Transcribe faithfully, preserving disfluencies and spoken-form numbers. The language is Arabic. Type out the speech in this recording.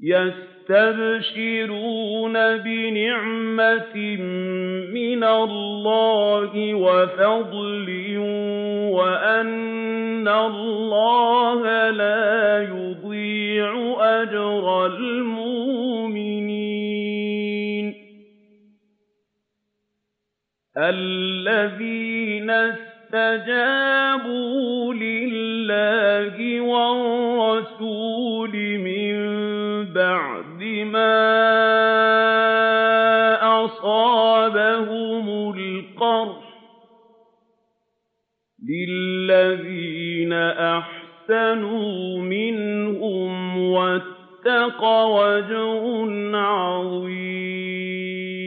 يَسْتَبْشِرُونَ بِنِعْمَةٍ مِّنَ اللَّهِ وَفَضْلٍ وَأَنَّ اللَّهَ لَا يُضِيعُ أَجْرَ الْمُؤْمِنِينَ الَّذِينَ اسْتَجَابُوا لِلَّهِ وَالرَّسُولِ مِن بَعْدِ مَا أَصَابَهُمُ الْقَرْحُ ۚ لِلَّذِينَ أَحْسَنُوا مِنْهُمْ وَاتَّقَوْا أَجْرٌ عَظِيمٌ